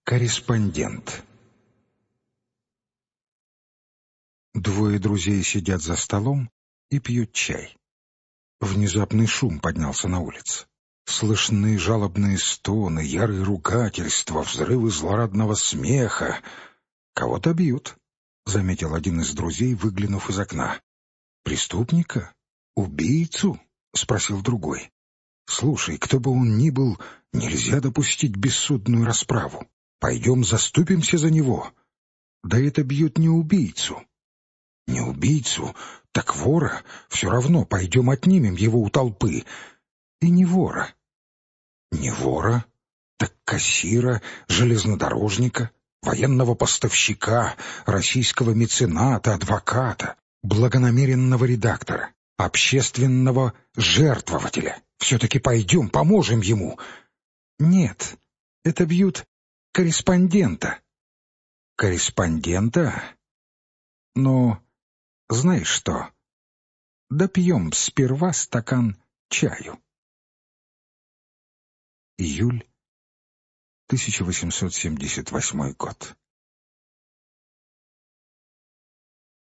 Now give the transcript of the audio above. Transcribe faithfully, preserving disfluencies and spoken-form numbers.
Корреспондент. Двое друзей сидят за столом и пьют чай. Внезапный шум поднялся на улице. Слышны жалобные стоны, ярые ругательства, взрывы злорадного смеха. «Кого-то бьют», — заметил один из друзей, выглянув из окна. «Преступника? Убийцу?» — спросил другой. «Слушай, кто бы он ни был, нельзя допустить бессудную расправу. Пойдем заступимся за него». «Да это бьют не убийцу». «Не убийцу, так вора. Все равно пойдем отнимем его у толпы». «И не вора». «Не вора, так кассира, железнодорожника, военного поставщика, российского мецената, адвоката, благонамеренного редактора, общественного жертвователя. Все-таки пойдем, поможем ему». «Нет, это бьют корреспондента». «Корреспондента? Но знаешь что? Допьем сперва стакан чаю». Июль тысяча восемьсот семьдесят восьмой год.